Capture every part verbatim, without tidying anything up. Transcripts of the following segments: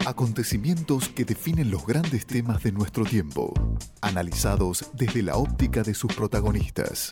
Acontecimientos que definen los grandes temas de nuestro tiempo, analizados desde la óptica de sus protagonistas.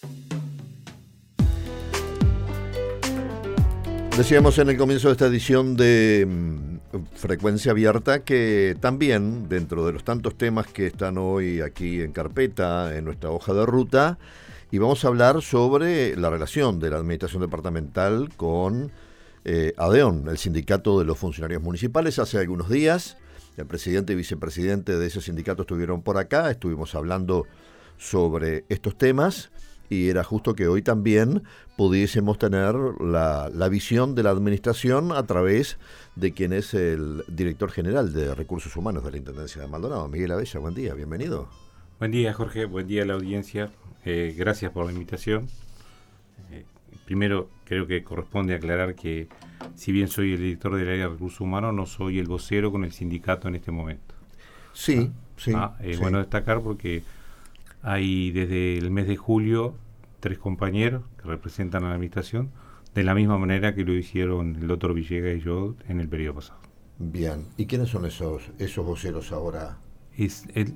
Decíamos en el comienzo de esta edición de mm, Frecuencia Abierta que también, dentro de los tantos temas que están hoy aquí en carpeta, en nuestra hoja de ruta, y vamos a hablar sobre la relación de la Administración Departamental con eh, ADEON, el Sindicato de los Funcionarios Municipales. Hace algunos días, el presidente y vicepresidente de ese sindicato estuvieron por acá, estuvimos hablando sobre estos temas, y era justo que hoy también pudiésemos tener la, la visión de la administración a través de quien es el director general de Recursos Humanos de la Intendencia de Maldonado, Miguel Abella. Buen día, bienvenido. Buen día, Jorge, buen día a la audiencia. Eh, gracias por la invitación. Eh, primero, creo que corresponde aclarar que si bien soy el director del área de Recursos Humanos, no soy el vocero con el sindicato en este momento. Sí, ah, sí. Ah, es sí. bueno destacar porque hay desde el mes de julio tres compañeros que representan a la administración de la misma manera que lo hicieron el doctor Villegas y yo en el periodo pasado. Bien, ¿y quiénes son esos, esos voceros ahora? Es el,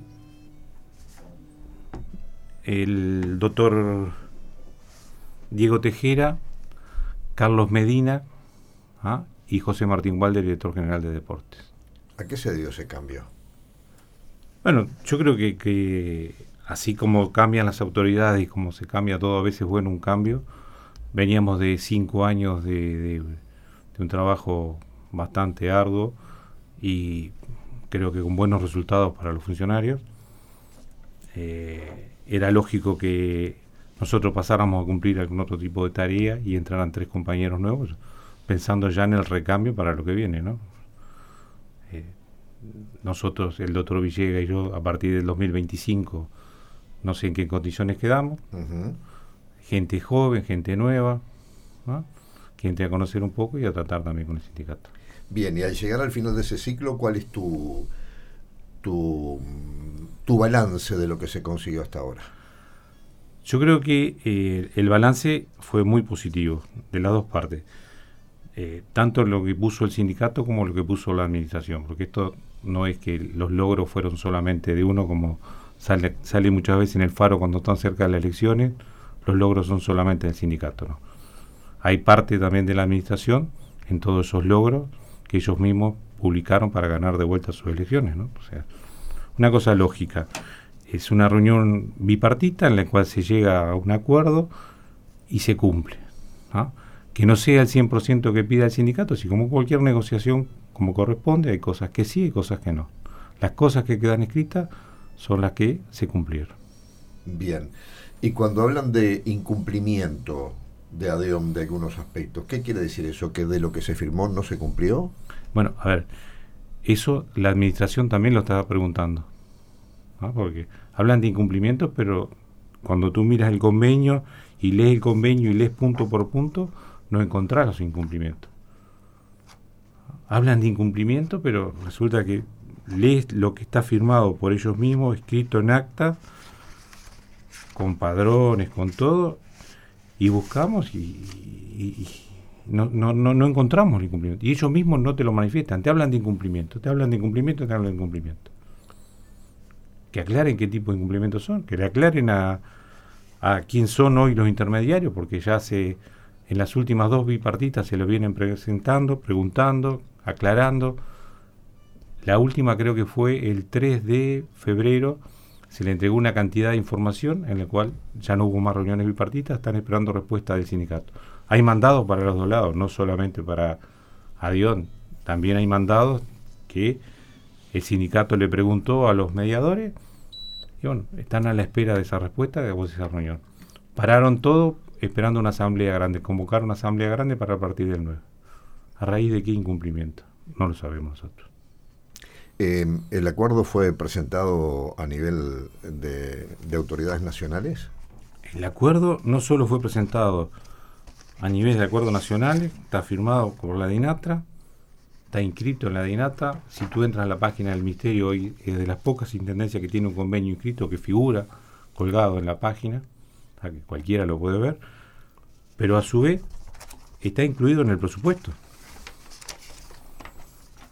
el doctor Diego Tejera, Carlos Medina ¿ah? y José Martín Walder, director general de Deportes. ¿A qué se dio ese cambio? Bueno, yo creo que, que así como cambian las autoridades y como se cambia todo, a veces bueno un cambio. Veníamos de cinco años de, de, de un trabajo bastante arduo y creo que con buenos resultados para los funcionarios. Eh, era lógico que nosotros pasáramos a cumplir algún otro tipo de tarea y entraran tres compañeros nuevos, pensando ya en el recambio para lo que viene, ¿no? Eh, nosotros, el doctor Villegas y yo, a partir del dos mil veinticinco, no sé en qué condiciones quedamos. Uh-huh. Gente joven, gente nueva, ¿no? Que entre a conocer un poco y a tratar también con el sindicato. Bien, y al llegar al final de ese ciclo, ¿cuál es tu, tu, tu balance de lo que se consiguió hasta ahora? Yo creo que eh, el balance fue muy positivo, de las dos partes. Eh, tanto lo que puso el sindicato como lo que puso la administración, porque esto no es que los logros fueron solamente de uno, como sale, sale muchas veces en el Faro cuando están cerca de las elecciones, los logros son solamente del sindicato, ¿no? Hay parte también de la administración en todos esos logros que ellos mismos publicaron para ganar de vuelta sus elecciones, ¿no? O sea, una cosa lógica. Es una reunión bipartita en la cual se llega a un acuerdo y se cumple, ¿no? Que no sea el cien por ciento que pida el sindicato, sino como cualquier negociación como corresponde, hay cosas que sí y cosas que no. Las cosas que quedan escritas son las que se cumplieron. Bien. Y cuando hablan de incumplimiento de ADEON de algunos aspectos, ¿qué quiere decir eso? ¿Que de lo que se firmó no se cumplió? Bueno, a ver, eso la administración también lo estaba preguntando, ¿no? Porque hablan de incumplimientos, pero cuando tú miras el convenio y lees el convenio y lees punto por punto, no encontrás los incumplimientos. Hablan de incumplimiento, pero resulta que lees lo que está firmado por ellos mismos, escrito en acta, con padrones, con todo, y buscamos y, y, y no, no, no, no encontramos el incumplimiento. Y ellos mismos no te lo manifiestan, te hablan de incumplimiento, te hablan de incumplimiento, te hablan de incumplimiento. Que aclaren qué tipo de incumplimientos son, que le aclaren a, a quién son hoy los intermediarios, porque ya se en las últimas dos bipartitas se lo vienen presentando, preguntando, aclarando. La última creo que fue el tres de febrero, se le entregó una cantidad de información en la cual ya no hubo más reuniones bipartitas, están esperando respuesta del sindicato. Hay mandados para los dos lados, no solamente para ADEON, también hay mandados que el sindicato le preguntó a los mediadores y bueno, están a la espera de esa respuesta de esa reunión. Pararon todo esperando una asamblea grande, convocaron una asamblea grande para partir del nueve. ¿A raíz de qué incumplimiento? No lo sabemos nosotros. Eh, ¿El acuerdo fue presentado a nivel de, de autoridades nacionales? El acuerdo no solo fue presentado a nivel de acuerdo nacional, está firmado por la DINATRA, está inscrito en la DINATRA. Si tú entras a la página del Ministerio, hoy es de las pocas intendencias que tiene un convenio inscrito que figura colgado en la página, o sea, que cualquiera lo puede ver, pero a su vez está incluido en el presupuesto.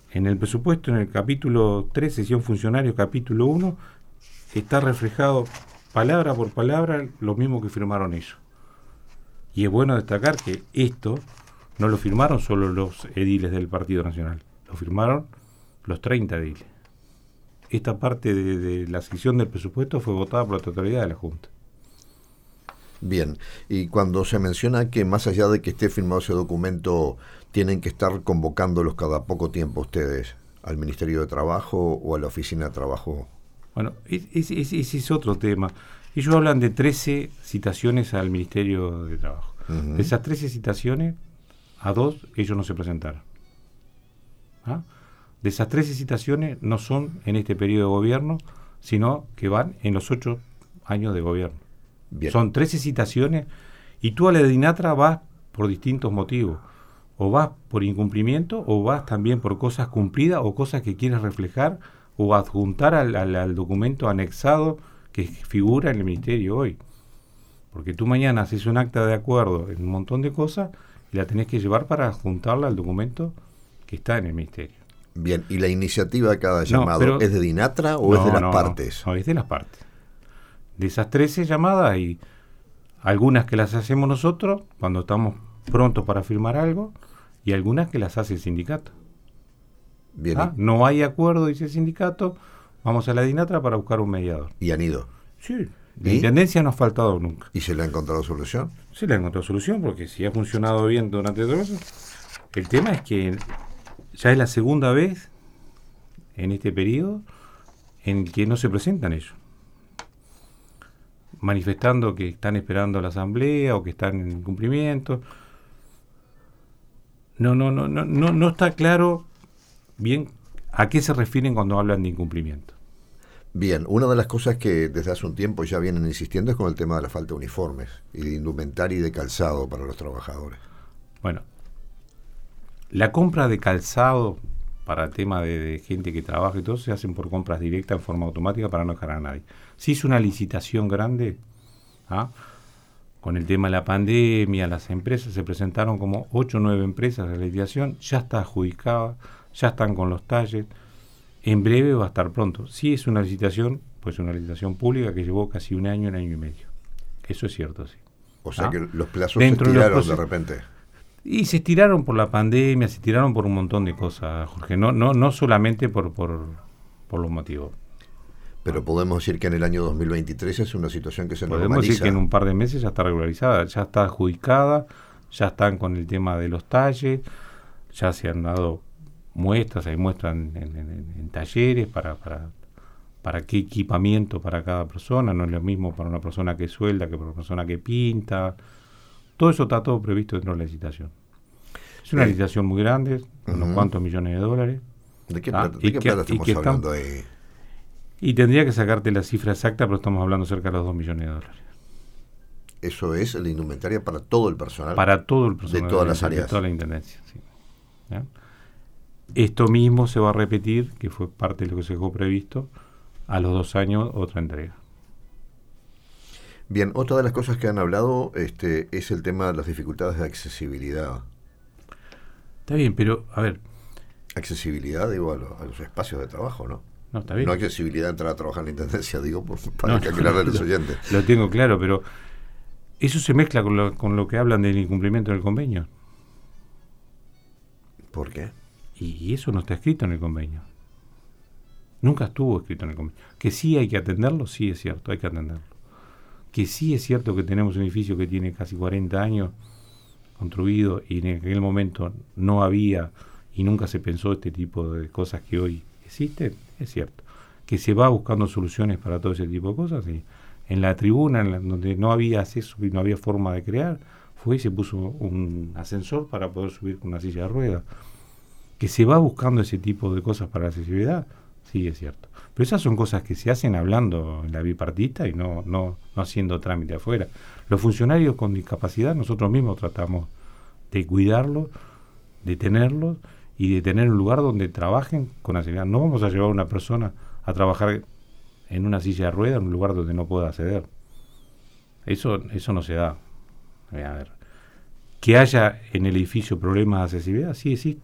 En el presupuesto, en el capítulo tres, sesión funcionarios, capítulo uno, está reflejado palabra por palabra lo mismo que firmaron ellos. Y es bueno destacar que esto no lo firmaron solo los ediles del Partido Nacional, lo firmaron los treinta ediles. Esta parte de, de la sección del presupuesto fue votada por la totalidad de la Junta. Bien, y cuando se menciona que más allá de que esté firmado ese documento, tienen que estar convocándolos cada poco tiempo ustedes al Ministerio de Trabajo o a la Oficina de Trabajo. Bueno, ese es, es, es otro tema. Ellos hablan de trece citaciones al Ministerio de Trabajo. Uh-huh. De esas trece citaciones, a dos ellos no se presentaron. ¿Ah? De esas trece citaciones no son en este periodo de gobierno, sino que van en los ocho años de gobierno. Bien. Son trece citaciones y tú a la DINATRA vas por distintos motivos. O vas por incumplimiento o vas también por cosas cumplidas o cosas que quieres reflejar o adjuntar al, al, al documento anexado que figura en el Ministerio hoy. Porque tú mañana haces un acta de acuerdo en un montón de cosas y la tenés que llevar para adjuntarla al documento que está en el Ministerio. Bien, ¿y la iniciativa de cada llamado no, pero, es de DINATRA o no, es de las no, partes? No, no, es de las partes. De esas trece llamadas hay algunas que las hacemos nosotros cuando estamos prontos para firmar algo y algunas que las hace el sindicato. Bien. ¿Ah? No hay acuerdo, dice el sindicato, vamos a la DINATRA para buscar un mediador. ¿Y han ido? Sí, la intendencia no ha faltado nunca. ¿Y se le ha encontrado solución? Se le ha encontrado solución porque si ha funcionado bien durante todo eso. El tema es que ya es la segunda vez en este periodo en que no se presentan ellos, manifestando que están esperando la asamblea o que están en incumplimiento. No, no, no, no, no, no está claro bien a qué se refieren cuando hablan de incumplimiento. Bien, una de las cosas que desde hace un tiempo ya vienen insistiendo es con el tema de la falta de uniformes y de indumentaria y de calzado para los trabajadores. Bueno, la compra de calzado para el tema de, de gente que trabaja y todo se hacen por compras directas en forma automática para no dejar a nadie. Se hizo una licitación grande, ¿ah? Con el tema de la pandemia, las empresas se presentaron como ocho o nueve empresas de la licitación, ya está adjudicada, ya están con los talles, en breve va a estar pronto. Sí es una licitación, pues una licitación pública que llevó casi un año, un año y medio. Eso es cierto, sí. O sea ¿Ah? que los plazos Dentro se estiraron de, los de repente. Y se estiraron por la pandemia, se estiraron por un montón de cosas, Jorge, no, no, no solamente por, por, por los motivos. Pero podemos decir que en el año dos mil veintitrés es una situación que se Podemos normaliza. decir que en un par de meses ya está regularizada, ya está adjudicada, ya están con el tema de los talles, ya se han dado muestras, hay muestras en, en, en, en talleres para, para, para qué equipamiento para cada persona, no es lo mismo para una persona que suelda que para una persona que pinta. Todo eso está todo previsto dentro de la licitación. Es una eh, licitación muy grande, uh-huh. unos cuantos millones de dólares. ¿De qué plata, ah, ¿de qué plata que, estamos y hablando ahí? Eh? Y tendría que sacarte la cifra exacta, pero estamos hablando cerca de los dos millones de dólares. Eso es la indumentaria para todo el personal. Para todo el personal. De todas las áreas. De toda la intendencia, sí. ¿Ya? Esto mismo se va a repetir, que fue parte de lo que se dejó previsto, a los dos años otra entrega. Bien, otra de las cosas que han hablado este, es el tema de las dificultades de accesibilidad. Está bien, pero, a ver... Accesibilidad, digo, a, lo, a los espacios de trabajo, ¿no? No, está bien. No accesibilidad a entrar a trabajar en la intendencia, digo, por, para no, que aclararle a los oyentes. Lo tengo claro, pero eso se mezcla con lo, con lo que hablan del incumplimiento del convenio. ¿Por qué? Y eso no está escrito en el convenio. Nunca estuvo escrito en el convenio. Que sí hay que atenderlo, sí es cierto, hay que atenderlo. Que sí es cierto que tenemos un edificio que tiene casi cuarenta años construido y en aquel momento no había y nunca se pensó este tipo de cosas que hoy existen, es cierto. Que se va buscando soluciones para todo ese tipo de cosas. Y en la tribuna, en la, donde no había acceso y no había forma de crear, fue y se puso un ascensor para poder subir con una silla de ruedas. Que se va buscando ese tipo de cosas para la accesibilidad, sí es cierto. Pero esas son cosas que se hacen hablando en la bipartita y no, no, no haciendo trámite afuera. Los funcionarios con discapacidad nosotros mismos tratamos de cuidarlos, de tenerlos y de tener un lugar donde trabajen con accesibilidad. No vamos a llevar a una persona a trabajar en una silla de ruedas en un lugar donde no pueda acceder. Eso, eso no se da. A ver, que haya en el edificio problemas de accesibilidad, sí existe.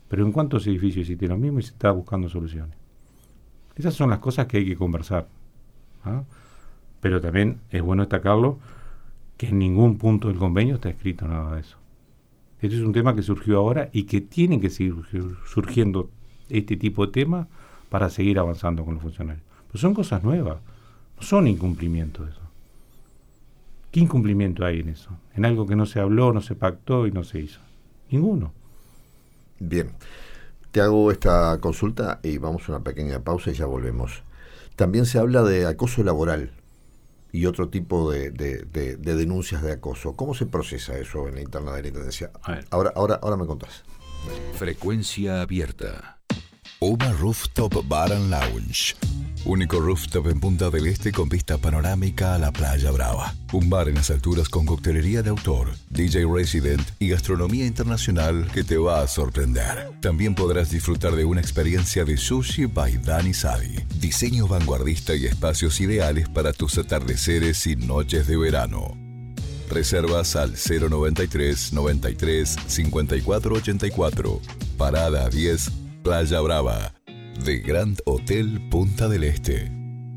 pero ¿en cuántos edificios existe lo mismo y se está buscando soluciones? Esas son las cosas que hay que conversar, ¿ah? Pero también es bueno destacarlo que en ningún punto del convenio está escrito nada de eso. Este es un tema que surgió ahora y que tienen que seguir surgiendo este tipo de temas para seguir avanzando con los funcionarios. Pero son cosas nuevas, no son incumplimientos eso. ¿Qué incumplimiento hay en eso? En algo que no se habló, no se pactó y no se hizo. Ninguno. Bien, te hago esta consulta y vamos a una pequeña pausa y ya volvemos. También se habla de acoso laboral y otro tipo de, de, de, de denuncias de acoso. ¿Cómo se procesa eso en la interna de la Intendencia? Ahora, ahora, ahora me contás. Frecuencia abierta. Oma Rooftop Bar and Lounge. Único rooftop en Punta del Este con vista panorámica a la Playa Brava. Un bar en las alturas con coctelería de autor, D J resident y gastronomía internacional que te va a sorprender. También podrás disfrutar de una experiencia de sushi by Dani Sadi. Diseño vanguardista y espacios ideales para tus atardeceres y noches de verano. Reservas al cero noventa y tres, noventa y tres, cincuenta y cuatro ochenta y cuatro. Parada diez, Playa Brava. The Grand Hotel Punta del Este.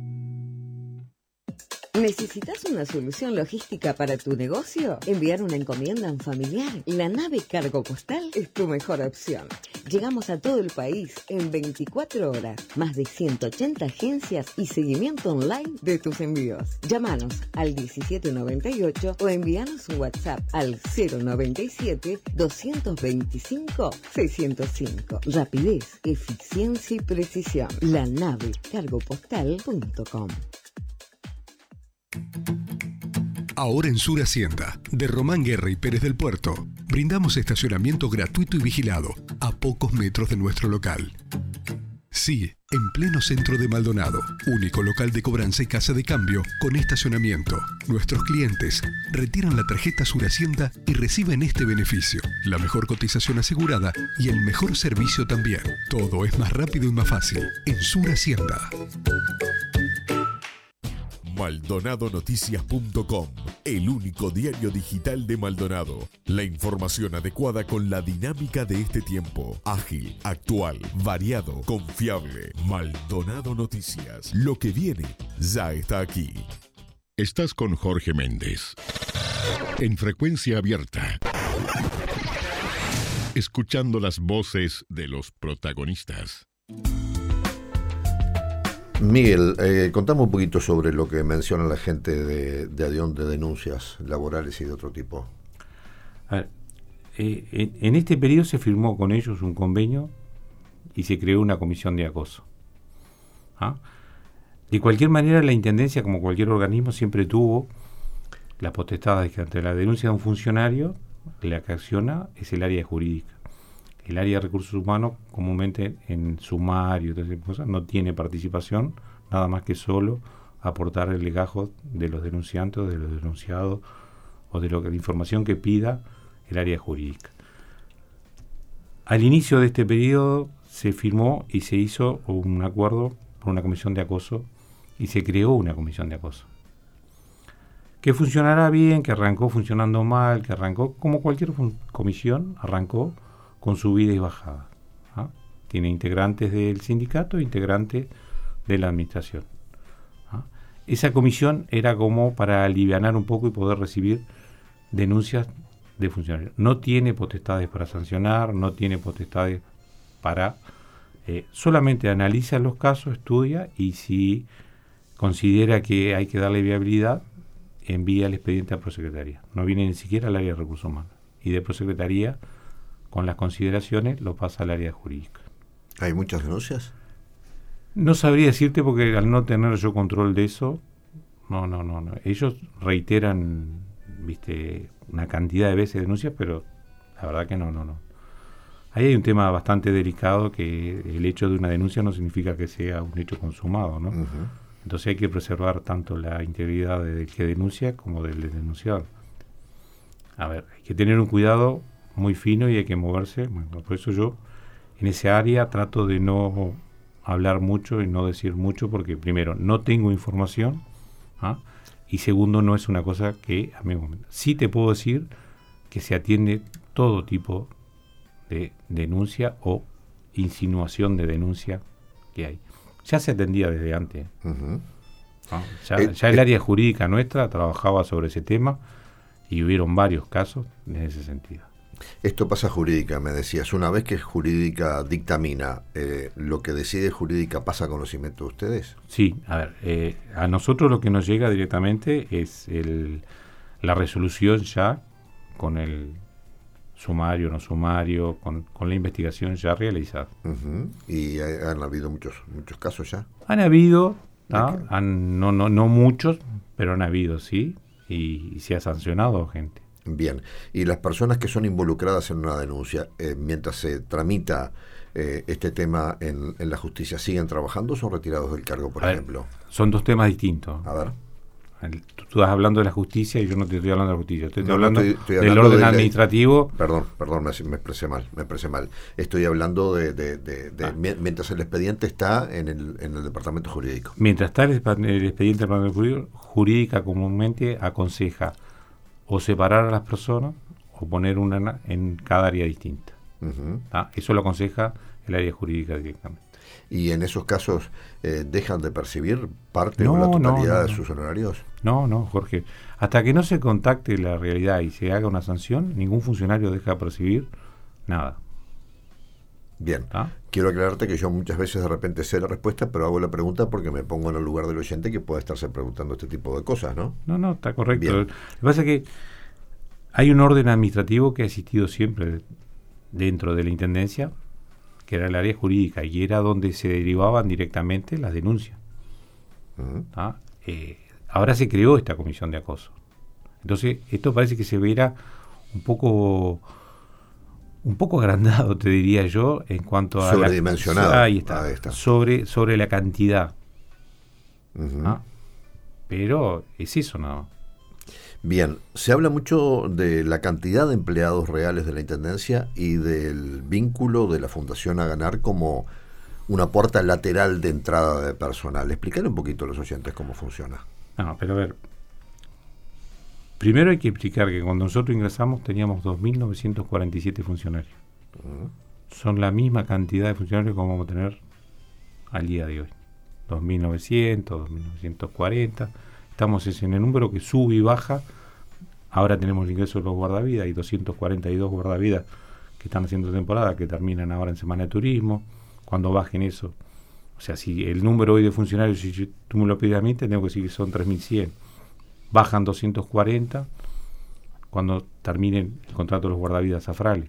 ¿Necesitas una solución logística para tu negocio? ¿Enviar una encomienda a un familiar? La nave Cargo Postal es tu mejor opción. Llegamos a todo el país en veinticuatro horas. Más de ciento ochenta agencias y seguimiento online de tus envíos. Llámanos al diecisiete noventa y ocho o envíanos un WhatsApp al cero noventa y siete, doscientos veinticinco, seiscientos cinco. Rapidez, eficiencia y precisión. La nave cargo postal punto com. Ahora en Sur Hacienda, de Román Guerra y Pérez del Puerto, brindamos estacionamiento gratuito y vigilado a pocos metros de nuestro local. Sí, en pleno centro de Maldonado, único local de cobranza y casa de cambio con estacionamiento. Nuestros clientes retiran la tarjeta Sur Hacienda y reciben este beneficio, la mejor cotización asegurada y el mejor servicio también. Todo es más rápido y más fácil en Sur Hacienda. Maldonado Noticias punto com, el único diario digital de Maldonado. La información adecuada con la dinámica de este tiempo. Ágil, actual, variado, confiable. Maldonado Noticias. Lo que viene ya está aquí. Estás con Jorge Méndez. En Frecuencia Abierta. Escuchando las voces de los protagonistas. Miguel, eh, contame un poquito sobre lo que menciona la gente de, de ADION de denuncias laborales y de otro tipo. A ver, eh, en, en este periodo se firmó con ellos un convenio y se creó una comisión de acoso. ¿Ah? De cualquier manera, la Intendencia, como cualquier organismo, siempre tuvo la potestad de que ante la denuncia de un funcionario, la que acciona es el área jurídica. El área de recursos humanos, comúnmente en sumario y todas esas cosas, no tiene participación, nada más que solo aportar el legajo de los denunciantes, de los denunciados, o de lo que, la información que pida el área jurídica. Al inicio de este periodo se firmó y se hizo un acuerdo por una comisión de acoso y se creó una comisión de acoso. Que funcionará bien, que arrancó funcionando mal, que arrancó como cualquier fun- comisión, arrancó con subida y bajada. ¿Ah? Tiene integrantes del sindicato e integrantes de la administración. ¿Ah? Esa comisión era como para alivianar un poco y poder recibir denuncias de funcionarios. No tiene potestades para sancionar, no tiene potestades para... Eh, solamente analiza los casos, estudia y si considera que hay que darle viabilidad, envía el expediente a Prosecretaría. No viene ni siquiera al área de recursos humanos. Y de Prosecretaría, con las consideraciones, lo pasa al área jurídica. ¿Hay muchas denuncias? No sabría decirte porque al no tener yo control de eso, no, no, no, no. Ellos reiteran, viste, una cantidad de veces denuncias, pero la verdad que no, no, no. Ahí hay un tema bastante delicado que el hecho de una denuncia no significa que sea un hecho consumado, ¿no? Uh-huh. Entonces hay que preservar tanto la integridad del que denuncia como del denunciado. A ver, hay que tener un cuidado muy fino y hay que moverse. Bueno, por eso yo en ese área trato de no hablar mucho y no decir mucho porque primero no tengo información, ¿ah? Y segundo no es una cosa que a mí me... Sí te puedo decir que se atiende todo tipo de denuncia o insinuación de denuncia que hay. Ya se atendía desde antes. Uh-huh. ¿no? Ya, Eh, ya el eh, área jurídica nuestra trabajaba sobre ese tema y hubieron varios casos en ese sentido. Esto pasa jurídica, me decías. Una vez que jurídica dictamina, eh, ¿lo que decide jurídica pasa a conocimiento de ustedes? Sí, a ver, eh, a nosotros lo que nos llega directamente es el, la resolución ya con el sumario, no sumario, con, con la investigación ya realizada. Uh-huh. Y hay- han habido muchos muchos casos ya. Han habido, ¿no? ¿De qué? Han- no, no, no muchos, pero han habido, sí, y, y se ha sancionado gente. Bien. Y las personas que son involucradas en una denuncia, eh, mientras se tramita eh, este tema en, en la justicia, ¿siguen trabajando o son retirados del cargo, por A ver, ejemplo? Son dos temas distintos. A ver. El- Tú, tú estás hablando de la justicia y yo no te estoy hablando de la justicia. Estoy, No, no, hablando, estoy- estoy del hablando orden de la- administrativo. Perdón, perdón, me, me expresé mal, me expresé mal. Estoy hablando de, de, de, de Ah. mi- mientras el expediente está en el, en el departamento jurídico. Mientras está el, expa- el expediente de jurídico, jurídica comúnmente aconseja o separar a las personas o poner una na- en cada área distinta. Uh-huh. ¿tá? Eso lo aconseja el área jurídica directamente. Y en esos casos, eh, ¿dejan de percibir parte No, o la no, totalidad no, de no. sus honorarios? No, no, Jorge. Hasta que no se contacte la realidad y se haga una sanción, ningún funcionario deja de percibir nada. Bien. ¿tá? Quiero aclararte que yo muchas veces de repente sé la respuesta, pero hago la pregunta porque me pongo en el lugar del oyente que puede estarse preguntando este tipo de cosas, ¿no? No, no, está correcto. Bien. Lo que pasa es que hay un orden administrativo que ha existido siempre dentro de la Intendencia, que era el área jurídica, y era donde se derivaban directamente las denuncias. Uh-huh. ¿tá? Eh, ahora se creó esta comisión de acoso. Entonces, esto parece que se verá un poco un poco agrandado, te diría yo, en cuanto a Sobredimensionado. La, ahí está, Ahí está. Sobre, sobre la cantidad. Uh-huh. ¿tá? Pero es eso nada más. Bien, se habla mucho de la cantidad de empleados reales de la Intendencia y del vínculo de la Fundación a Ganar como una puerta lateral de entrada de personal. Explicar un poquito a los oyentes cómo funciona. No, pero a ver. Primero hay que explicar que cuando nosotros ingresamos teníamos dos mil novecientos cuarenta y siete funcionarios. Uh-huh. Son la misma cantidad de funcionarios que vamos a tener al día de hoy. dos mil novecientos, dos mil novecientos cuarenta. Estamos en el número que sube y baja. Ahora tenemos el ingreso de los guardavidas. Hay doscientos cuarenta y dos guardavidas que están haciendo temporada, que terminan ahora en Semana de Turismo. Cuando bajen eso, o sea, si el número hoy de funcionarios, si yo- tú me lo pides a mí, te tengo que decir que son tres mil cien. Bajan doscientos cuarenta cuando terminen el contrato de los guardavidas Zafrales.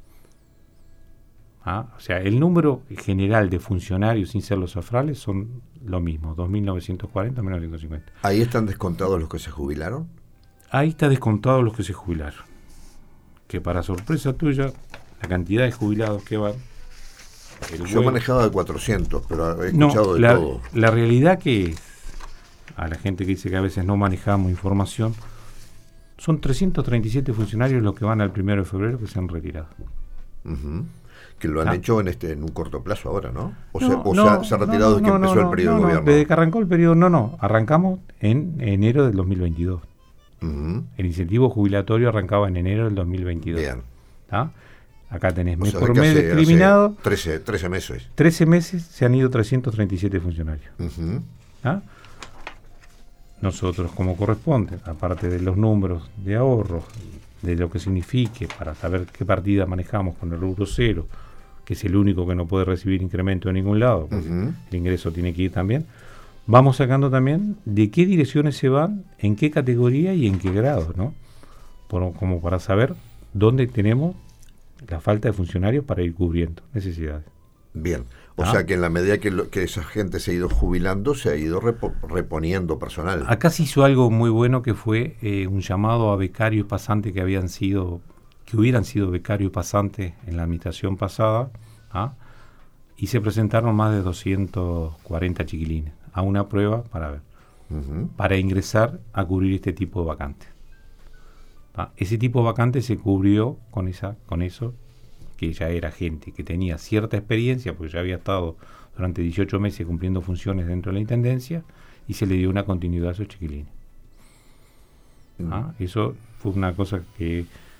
¿Ah? O sea, el número general de funcionarios sin ser los Zafrales son lo mismo, dos mil novecientos cuarenta a mil novecientos cincuenta. ¿Ahí están descontados los que se jubilaron? Ahí está descontado los que se jubilaron. Que para sorpresa tuya, la cantidad de jubilados que van... el Yo buen- manejaba de cuatrocientos, pero he No, escuchado de la, todo. la realidad que es, a la gente que dice que a veces no manejamos información, son trescientos treinta y siete funcionarios los que van al primero de febrero que se han retirado. Uh-huh. Que lo han Ah. hecho en este en un corto plazo ahora, ¿no? O, No, se, o no, se ha, se ha retirado no, desde que no, empezó no, el periodo no, de no, gobierno. Desde que arrancó el periodo, no, no, arrancamos en enero del dos mil veintidós. Uh-huh. El incentivo jubilatorio arrancaba en enero del dos mil veintidós. Bien. ¿tá? Acá tenés O mes sea, por que mes hace- discriminado, hace trece, trece meses. trece meses se han ido trescientos treinta y siete funcionarios. Uh-huh. ¿tá? Nosotros, como corresponde, aparte de los números de ahorros, de lo que signifique para saber qué partida manejamos con el rubro cero, que es el único que no puede recibir incremento de ningún lado, porque Uh-huh. el ingreso tiene que ir también, vamos sacando también de qué direcciones se van, en qué categoría y en qué grado, ¿no? Por- como para saber dónde tenemos la falta de funcionarios para ir cubriendo necesidades. Bien. O Ah. sea que en la medida que, lo- que esa gente se ha ido jubilando, se ha ido repo- reponiendo personal. Acá se hizo algo muy bueno que fue eh, un llamado a becarios y pasantes que habían sido, que hubieran sido becarios y pasantes en la administración pasada, ¿ah? y se presentaron más de doscientos cuarenta chiquilines a una prueba para ver, Uh-huh. para ingresar a cubrir este tipo de vacantes. ¿ah? Ese tipo de vacantes se cubrió con esa, con eso, que ya era gente que tenía cierta experiencia, porque ya había estado durante dieciocho meses cumpliendo funciones dentro de la Intendencia, y se le dio una continuidad a esos chiquilines. ¿ah? Eso fue una cosa que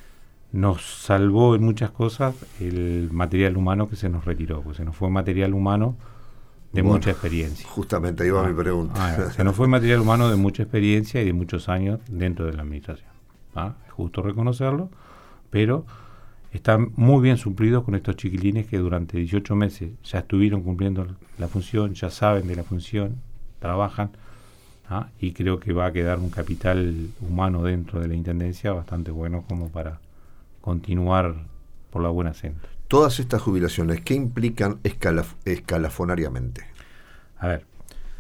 nos salvó en muchas cosas el material humano que se nos retiró, porque se nos fue material humano de bueno, mucha experiencia. Justamente iba ah, mi pregunta. Ah, se nos fue material humano de mucha experiencia y de muchos años dentro de la administración. ¿Ah? Es justo reconocerlo, pero están muy bien suplidos con estos chiquilines que durante dieciocho meses ya estuvieron cumpliendo la función, ya saben de la función, trabajan, ¿ah? Y creo que va a quedar un capital humano dentro de la Intendencia bastante bueno como para continuar por la buena senda. Todas estas jubilaciones, ¿qué implican escalaf- escalafonariamente? A ver,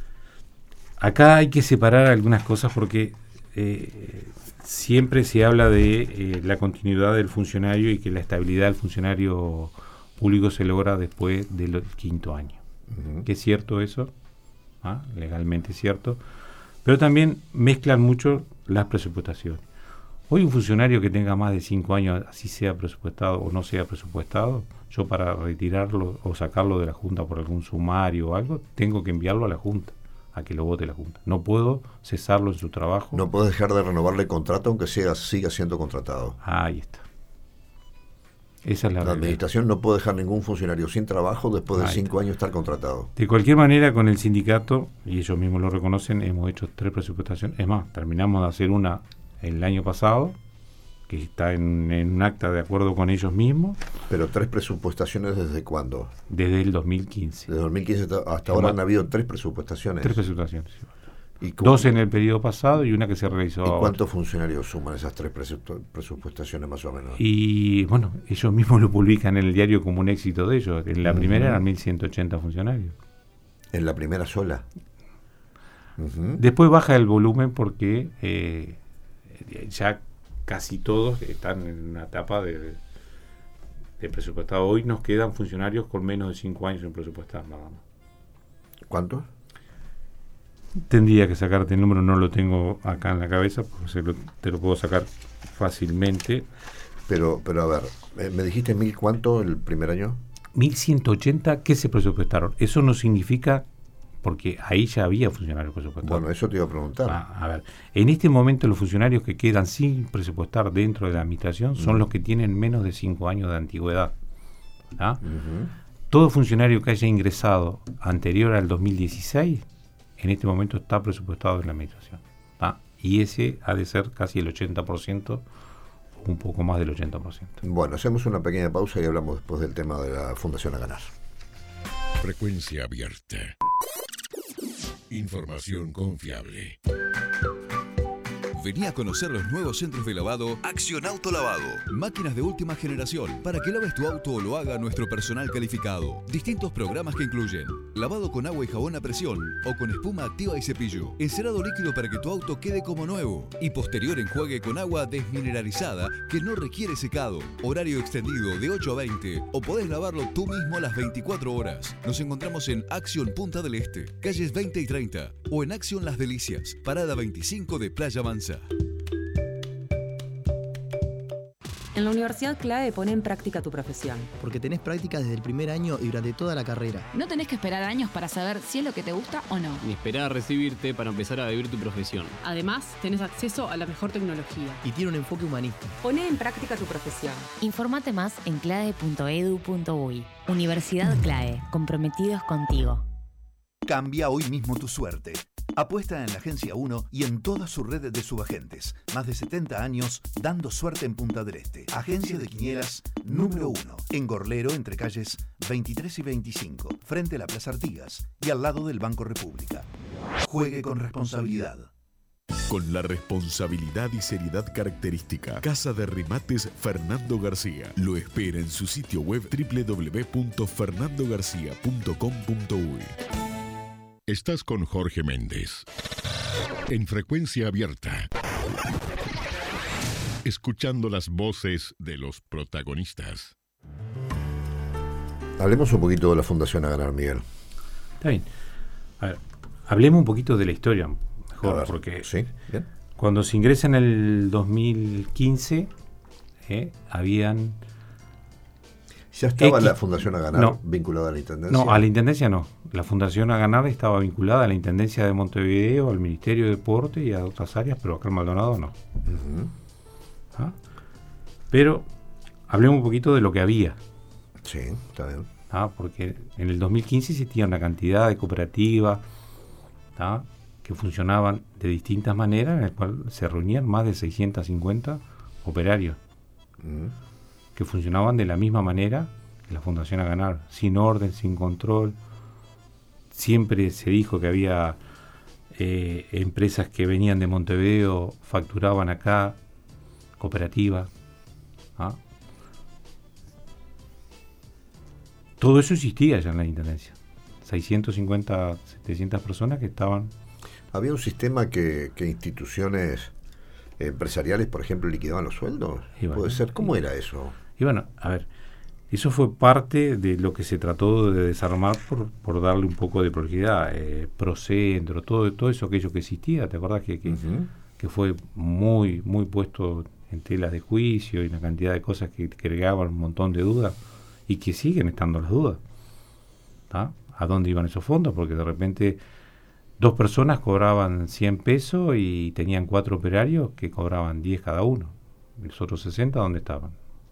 acá hay que separar algunas cosas porque eh, siempre se habla de eh, la continuidad del funcionario y que la estabilidad del funcionario público se logra después del quinto año. Uh-huh. ¿Que es cierto eso? ¿Ah? Legalmente es cierto. Pero también mezclan mucho las presupuestaciones. Hoy un funcionario que tenga más de cinco años, así sea presupuestado o no sea presupuestado, yo para retirarlo o sacarlo de la Junta por algún sumario o algo, tengo que enviarlo a la Junta, a que lo vote la Junta. No puedo cesarlo en su trabajo. No puedo dejar de renovarle el contrato aunque sea, siga siendo contratado. Ahí está. Esa es la, la administración no puede dejar ningún funcionario sin trabajo después de Ahí cinco está. años estar contratado. De cualquier manera, con el sindicato, y ellos mismos lo reconocen, hemos hecho tres presupuestaciones. Es más, terminamos de hacer una el año pasado, que está en, en un acta de acuerdo con ellos mismos. ¿Pero tres presupuestaciones desde cuándo? Desde el dos mil quince. Desde dos mil quince hasta, hasta ahora han habido tres presupuestaciones. Tres presupuestaciones, sí. ¿Y Dos en el periodo pasado y una que se realizó ¿Y ahora. cuántos funcionarios suman esas tres presu- presupuestaciones más o menos? Y bueno, ellos mismos lo publican en el diario como un éxito de ellos. En la uh-huh. primera eran mil ciento ochenta funcionarios. ¿En la primera sola? Uh-huh. Después baja el volumen porque eh, ya casi todos están en una etapa de, de presupuestado. Hoy nos quedan funcionarios con menos de cinco años en presupuestar nada más. ¿Cuántos? Tendría que sacarte el número, no lo tengo acá en la cabeza, porque se lo, te lo puedo sacar fácilmente. Pero, pero a ver, ¿me dijiste mil cuánto el primer año? mil ciento ochenta que se presupuestaron. Eso no significa, porque ahí ya había funcionarios presupuestados. Bueno, eso te iba a preguntar. Ah, a ver, en este momento los funcionarios que quedan sin presupuestar dentro de la administración son uh-huh. los que tienen menos de cinco años de antigüedad. ¿Ah? Uh-huh. Todo funcionario que haya ingresado anterior al dos mil dieciséis en este momento está presupuestado en la administración. ¿Ah? Y ese ha de ser casi el ochenta por ciento, un poco más del ochenta por ciento. Bueno, hacemos una pequeña pausa y hablamos después del tema de la Fundación A Ganar. Frecuencia abierta. Información confiable. Vení a conocer los nuevos centros de lavado Acción Auto Lavado. Máquinas de última generación para que laves tu auto o lo haga nuestro personal calificado. Distintos programas que incluyen lavado con agua y jabón a presión o con espuma activa y cepillo. Encerado líquido para que tu auto quede como nuevo. Y posterior enjuague con agua desmineralizada que no requiere secado. Horario extendido de ocho a veinte o podés lavarlo tú mismo las veinticuatro horas. Nos encontramos en Acción Punta del Este, calles veinte y treinta o en Acción Las Delicias, parada veinticinco de Playa Mansa. En la Universidad Clave pone en práctica tu profesión. Porque tenés prácticas desde el primer año y durante toda la carrera. No tenés que esperar años para saber si es lo que te gusta o no. Ni esperar a recibirte para empezar a vivir tu profesión. Además, tenés acceso a la mejor tecnología. Y tiene un enfoque humanista. Poné en práctica tu profesión. Informate más en clave punto edu punto uy. Universidad Clave, comprometidos contigo. Cambia hoy mismo tu suerte. Apuesta en la Agencia uno y en toda su red de subagentes. Más de setenta años dando suerte en Punta del Este. Agencia de Quinielas número uno. En Gorlero, entre calles veintitrés y veinticinco. Frente a la Plaza Artigas y al lado del Banco República. Juegue con responsabilidad. Con la responsabilidad y seriedad característica, Casa de Remates Fernando García lo espera en su sitio web doble u doble u doble u punto fernando garcía punto com punto uy. Estás con Jorge Méndez en Frecuencia Abierta, escuchando las voces de los protagonistas. Hablemos un poquito de la Fundación A Ganar, Miguel. Está bien. A ver, hablemos un poquito de la historia, mejor, ver, porque sí, bien. Cuando se ingresa en el dos mil quince, eh, habían... ¿Ya estaba X, la Fundación A Ganar no, vinculada a la Intendencia? No, a la Intendencia no. La Fundación A Ganar estaba vinculada a la Intendencia de Montevideo, al Ministerio de Deporte y a otras áreas, pero acá en Maldonado no. Uh-huh. ¿Ah? Pero hablemos un poquito de lo que había. Sí, está bien. ¿Ah? Porque en el dos mil quince existía una cantidad de cooperativas, ¿ah?, que funcionaban de distintas maneras, en las cuales se reunían más de seiscientos cincuenta operarios, mm. que funcionaban de la misma manera que la Fundación A Ganar, sin orden, sin control. Siempre se dijo que había eh, empresas que venían de Montevideo, facturaban acá, cooperativas. ¿Ah? Todo eso existía ya en la Intendencia. seiscientos cincuenta, setecientas personas que estaban... ¿Había un sistema que, que instituciones empresariales, por ejemplo, liquidaban los sueldos? Bueno, ¿puede ser? ¿Cómo y, era eso? Y bueno, a ver, eso fue parte de lo que se trató de desarmar por, por darle un poco de prioridad. Eh, Procentro, todo, todo eso aquello que existía, ¿te acordás que, que, uh-huh. que fue muy, muy puesto en telas de juicio y una cantidad de cosas que creaban un montón de dudas y que siguen estando las dudas? ¿Ah? ¿A dónde iban esos fondos? Porque de repente dos personas cobraban cien pesos y tenían cuatro operarios que cobraban diez cada uno. Los otros sesenta, ¿dónde estaban?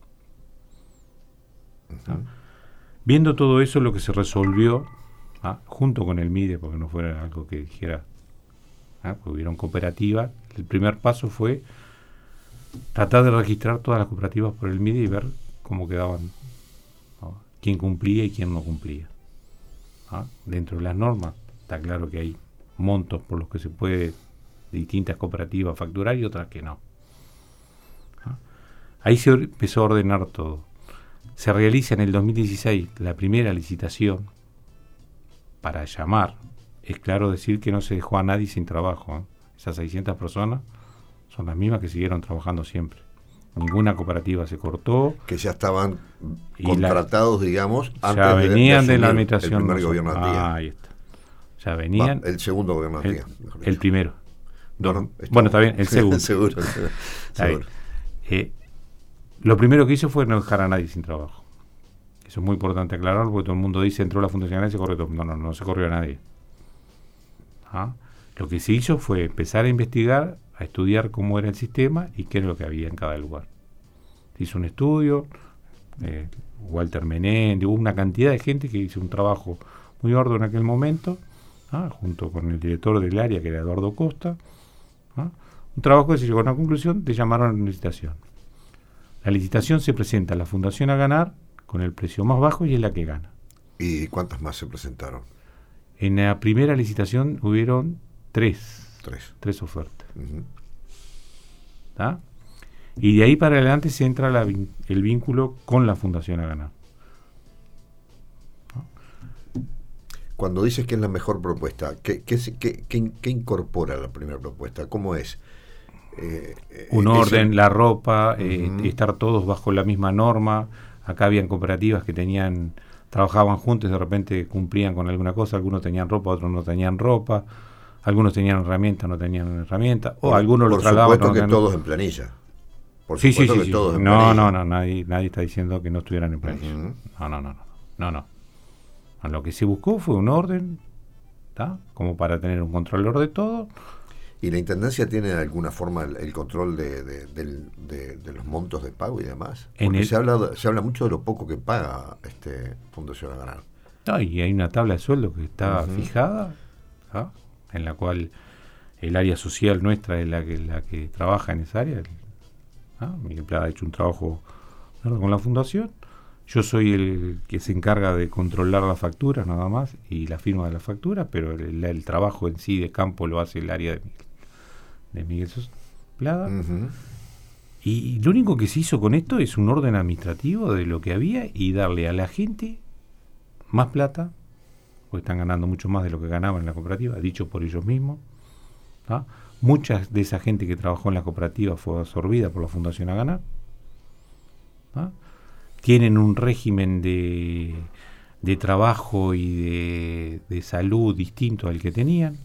Uh-huh. ¿Ah? Viendo todo eso, lo que se resolvió, ¿ah?, junto con el MIDE, porque no fuera algo que dijera, ¿ah?, porque hubieron cooperativas, el primer paso fue tratar de registrar todas las cooperativas por el MIDE y ver cómo quedaban, ¿no?, quién cumplía y quién no cumplía. ¿Ah? Dentro de las normas está claro que hay montos por los que se puede de distintas cooperativas facturar y otras que no. ¿Ah? Ahí se empezó a ordenar todo. Se realiza en el dos mil dieciséis la primera licitación para llamar. Es claro decir que no se dejó a nadie sin trabajo, ¿eh? Esas seiscientas personas son las mismas que siguieron trabajando siempre. Ninguna cooperativa se cortó. Que ya estaban contratados, la, digamos, antes ya venían de, de, de la administración. El primer gobierno de Antía. Ah, ahí está. Ya venían. Va, el segundo gobierno de Antía. El, el primero. No, no, está bueno, está bien, el segundo. seguro. seguro. Eh, lo primero que hizo fue no dejar a nadie sin trabajo. Eso es muy importante aclarar, porque todo el mundo dice, entró la Fundación y se corrió todo. No, no, no se corrió a nadie. ¿Ah? Lo que se hizo fue empezar a investigar, a estudiar cómo era el sistema y qué era lo que había en cada lugar. Se hizo un estudio, eh, Walter Menéndez, hubo una cantidad de gente que hizo un trabajo muy arduo en aquel momento, ¿ah?, junto con el director del área, que era Eduardo Costa, ¿ah?, un trabajo que se llegó a una conclusión, te llamaron a la licitación. La licitación se presenta a la Fundación A Ganar con el precio más bajo y es la que gana. ¿Y cuántas más se presentaron? En la primera licitación hubieron tres. Tres. Tres ofertas. Uh-huh. ¿Ah? Y de ahí para adelante se entra la, el vínculo con la Fundación A Ganar. ¿No? Cuando dices que es la mejor propuesta, ¿qué, qué, qué, qué, qué incorpora la primera propuesta? ¿Cómo es? Eh, Un orden, el... la ropa, eh, uh-huh. estar todos bajo la misma norma. Acá habían cooperativas que tenían, trabajaban juntos y de repente cumplían con alguna cosa, algunos tenían ropa, otros no tenían ropa. Algunos tenían herramientas, no tenían herramientas, o por, algunos lo trasladaban. Por supuesto no que todos en planilla. Por sí, supuesto sí, que sí, todos sí. en No, planilla. no, no, nadie, nadie está diciendo que no estuvieran en planilla. Uh-huh. No, no, no, no, no, no. Lo que se buscó fue un orden, ¿tá?, como para tener un controlador de todo. ¿Y la Intendencia tiene de alguna forma el, el control de, de, de, de, de los montos de pago y demás? Porque en el, se, habla, se habla mucho de lo poco que paga este Fundación A Ganar. No, y hay una tabla de sueldo que está uh-huh. fijada, ¿tá?, en la cual el área social nuestra es la que la que trabaja en esa área. ¿Ah? Miguel Plata ha hecho un trabajo con la Fundación. Yo soy el que se encarga de controlar las facturas nada más y la firma de las facturas, pero el, el trabajo en sí de campo lo hace el área de Miguel, de Miguel Plata. Uh-huh. Y, y lo único que se hizo con esto es un orden administrativo de lo que había y darle a la gente más plata, porque están ganando mucho más de lo que ganaban en la cooperativa, dicho por ellos mismos. ¿Ah? Mucha de esa gente que trabajó en la cooperativa fue absorbida por la Fundación A Ganar. ¿Ah? Tienen un régimen de, de trabajo y de, de salud distinto al que tenían.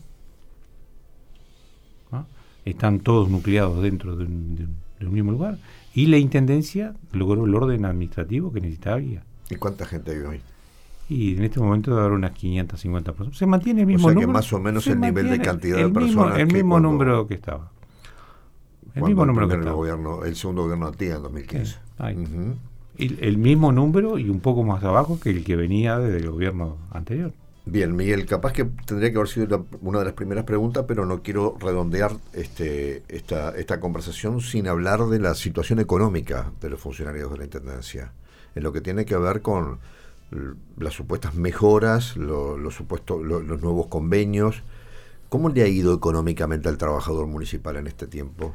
¿Ah? Están todos nucleados dentro de un, de, un, de un mismo lugar. Y la Intendencia logró el orden administrativo que necesitaba. ¿Y cuánta gente hay hoy? Y en este momento debe haber unas quinientas cincuenta personas. Se mantiene el mismo número. O sea número, que más o menos el nivel de cantidad de personas. Mismo, el mismo cuando, número que estaba. El mismo número que el estaba. Gobierno, el segundo gobierno de Antía en dos mil quince. Sí, ahí. Uh-huh. El, el mismo número y un poco más abajo que el que venía desde el gobierno anterior. Bien, Miguel, capaz que tendría que haber sido la, una de las primeras preguntas, pero no quiero redondear este, esta, esta conversación sin hablar de la situación económica de los funcionarios de la Intendencia, en lo que tiene que ver con las supuestas mejoras, lo, lo supuesto, lo, los nuevos convenios. ¿Cómo le ha ido económicamente al trabajador municipal en este tiempo?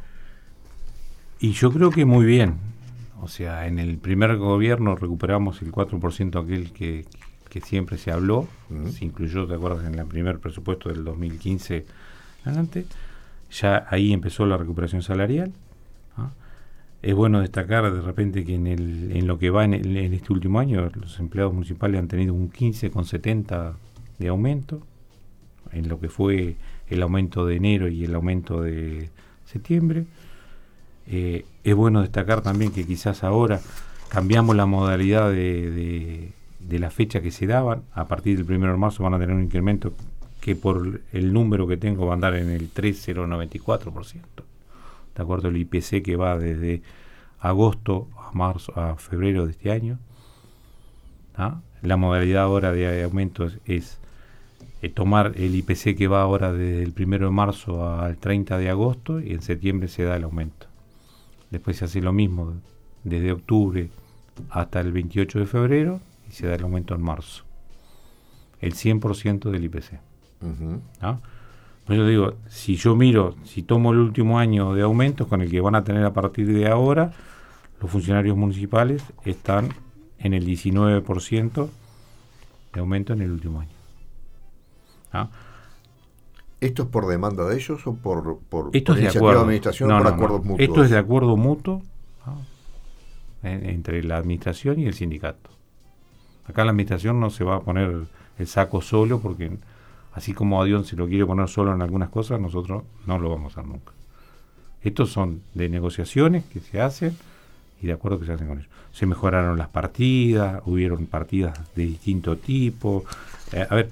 Y yo creo que muy bien. O sea, en el primer gobierno recuperamos el cuatro por ciento aquel que, que siempre se habló. Uh-huh. Se incluyó, ¿te acuerdas? En el primer presupuesto del dos mil quince adelante. Ya ahí empezó la recuperación salarial. ¿Ah? Es bueno destacar de repente que en, el, en lo que va en, el, en este último año los empleados municipales han tenido un quince coma setenta de aumento en lo que fue el aumento de enero y el aumento de septiembre. Eh, es bueno destacar también que quizás ahora cambiamos la modalidad de, de, de la fecha que se daban. A partir del primero de marzo van a tener un incremento que por el número que tengo va a andar en el tres coma noventa y cuatro por ciento. De acuerdo al I P C que va desde agosto a marzo a febrero de este año. ¿Ah? La modalidad ahora de aumento es, es eh, tomar el I P C que va ahora desde el primero de marzo al treinta de agosto y en septiembre se da el aumento. Después se hace lo mismo desde octubre hasta el veintiocho de febrero y se da el aumento en marzo. El cien por ciento del I P C. Uh-huh. ¿Ah? Pues yo digo, si yo miro, si tomo el último año de aumentos con el que van a tener a partir de ahora, los funcionarios municipales están en el diecinueve por ciento de aumento en el último año. ¿Ah? ¿Esto es por demanda de ellos o por, por, Esto por es iniciativa de, de administración no, o por no, acuerdos no. mutuos? Esto es de acuerdo mutuo, ¿no? en, entre la administración y el sindicato. Acá la administración no se va a poner el saco solo porque así como Adión se lo quiere poner solo en algunas cosas, nosotros no lo vamos a hacer nunca. Estos son de negociaciones que se hacen y de acuerdo que se hacen con ellos. Se mejoraron las partidas, hubieron partidas de distinto tipo. Eh, a ver,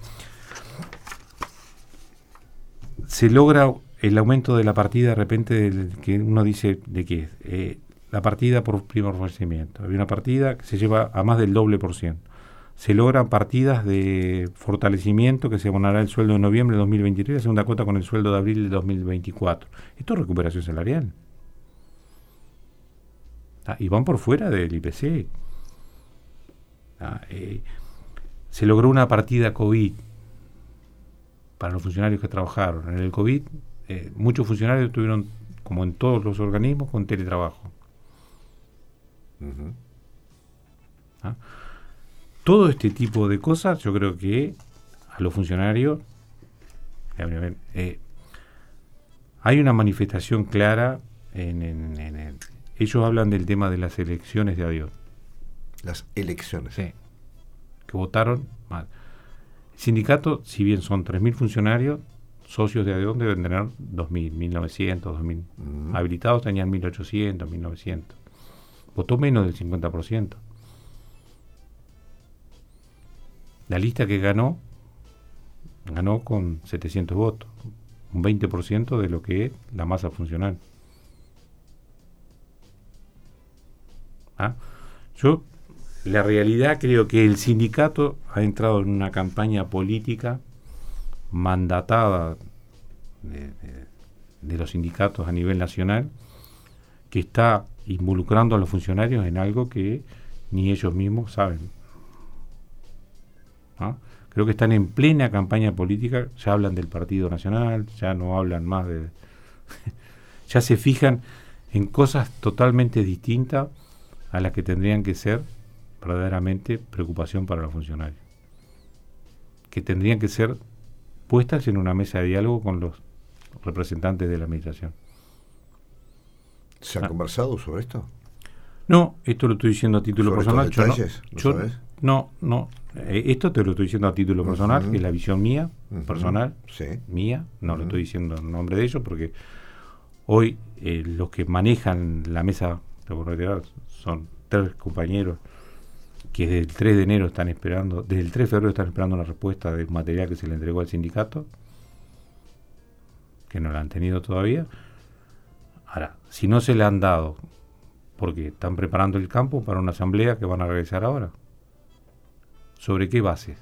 se logra el aumento de la partida de repente de, que uno dice de qué es. Eh, la partida por primer ofrecimiento. Había una partida que se lleva a más del doble por ciento. Se logran partidas de fortalecimiento que se abonará el sueldo de noviembre de dos mil veintitrés y la segunda cuota con el sueldo de abril de dos mil veinticuatro. Esto es recuperación salarial. Ah, y van por fuera del I P C. Ah, eh, se logró una partida COVID para los funcionarios que trabajaron. En el COVID, eh, muchos funcionarios estuvieron, como en todos los organismos, con teletrabajo. Uh-huh. ¿Ah? Todo este tipo de cosas, yo creo que a los funcionarios eh, eh, hay una manifestación clara en, en, en el, ellos hablan del tema de las elecciones de Adiós. Las elecciones. Sí. Que votaron mal. El sindicato, si bien son tres mil funcionarios, socios de Adiós deben tener dos mil, mil novecientos, dos mil. Uh-huh. Habilitados tenían mil ochocientos, mil novecientos. Votó menos del cincuenta por ciento. La lista que ganó, ganó con setecientos votos, un veinte por ciento de lo que es la masa funcional. ¿Ah? Yo, la realidad, creo que el sindicato ha entrado en una campaña política mandatada de, de, de los sindicatos a nivel nacional que está involucrando a los funcionarios en algo que ni ellos mismos saben. ¿Ah? Creo que están en plena campaña política, ya hablan del Partido Nacional, ya no hablan más de... ya se fijan en cosas totalmente distintas a las que tendrían que ser verdaderamente preocupación para los funcionarios, que tendrían que ser puestas en una mesa de diálogo con los representantes de la administración. ¿Se han ah. conversado sobre esto? No, esto lo estoy diciendo a título ¿Sobre personal. estos detalles? Yo no, ¿Lo yo, sabes? no, no. Eh, esto te lo estoy diciendo a título personal, uh-huh. que es la visión mía, uh-huh. personal, sí. mía. No uh-huh. lo estoy diciendo en nombre de ellos, porque hoy eh, los que manejan la mesa de seguridad son tres compañeros que desde el tres de enero están esperando, desde el tres de febrero están esperando una respuesta del material que se le entregó al sindicato, que no la han tenido todavía. Ahora, si no se le han dado porque están preparando el campo para una asamblea que van a realizar ahora. ¿Sobre qué bases?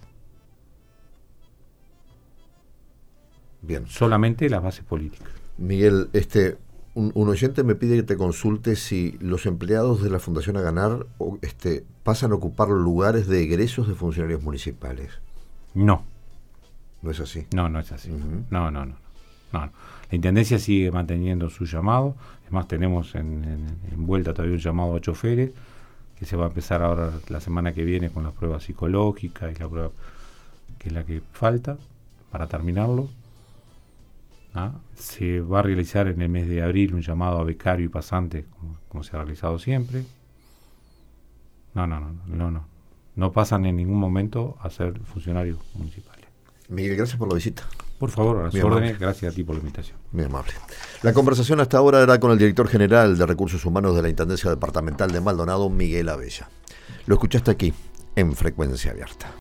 Bien. Solamente las bases políticas. Miguel, este, un, un oyente me pide que te consulte si los empleados de la Fundación Aganar este, pasan a ocupar lugares de egresos de funcionarios municipales. No. ¿No es así? No, no es así. Uh-huh. No, no, no, no, no. La Intendencia sigue manteniendo su llamado. Es más, tenemos en, en, en vuelta todavía un llamado a choferes, que se va a empezar ahora la semana que viene con las pruebas psicológicas y la prueba que es la que falta para terminarlo. ¿Ah? Se va a realizar en el mes de abril un llamado a becario y pasante, como, como se ha realizado siempre. No, no, no, no, no. No pasan en ningún momento a ser funcionarios municipales. Miguel, gracias por la visita. Por favor, a las órdenes, gracias a ti por la invitación. Muy amable. La conversación hasta ahora era con el director general de Recursos Humanos de la Intendencia Departamental de Maldonado, Miguel Abella. Lo escuchaste aquí, en Frecuencia Abierta.